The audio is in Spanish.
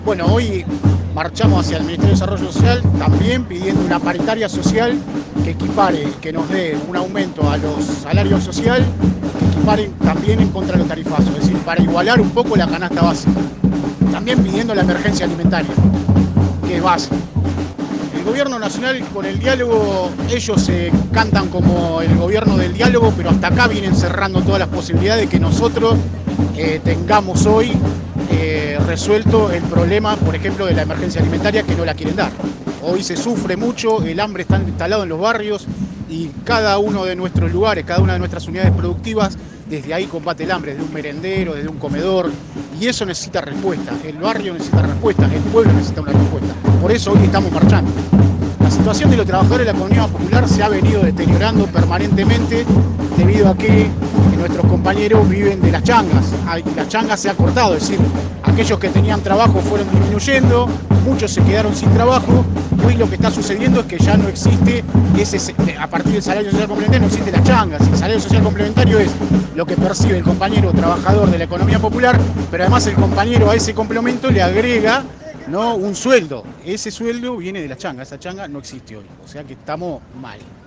Bueno, hoy marchamos hacia el Ministerio de Desarrollo Social también pidiendo una paritaria social que equipare, que nos dé un aumento a los salarios sociales, que equiparen también en contra de los tarifazos, es decir, para igualar un poco la canasta básica. También pidiendo la emergencia alimentaria, que es básica. El gobierno nacional con el diálogo, ellos se cantan como el gobierno del diálogo, pero hasta acá vienen cerrando todas las posibilidades de que nosotros tengamos hoy resuelto el problema, por ejemplo, de la emergencia alimentaria, que no la quieren dar. Hoy se sufre mucho, el hambre está instalado en los barrios y cada uno de nuestros lugares, cada una de nuestras unidades productivas, desde ahí combate el hambre, desde un merendero, desde un comedor, y eso necesita respuesta. El barrio necesita respuesta, el pueblo necesita una respuesta. Por eso hoy estamos marchando. La situación de los trabajadores de la economía popular se ha venido deteriorando permanentemente debido a que nuestros compañeros viven de las changas. La changa se ha cortado, es decir, aquellos que tenían trabajo fueron disminuyendo, muchos se quedaron sin trabajo. Hoy lo que está sucediendo es que ya no existe a partir del salario social complementario no existe la changa. El salario social complementario es lo que percibe el compañero trabajador de la economía popular, pero además el compañero a ese complemento le agrega, ¿no?, un sueldo. Ese sueldo viene de la changa, esa changa no existe hoy, o sea que estamos mal.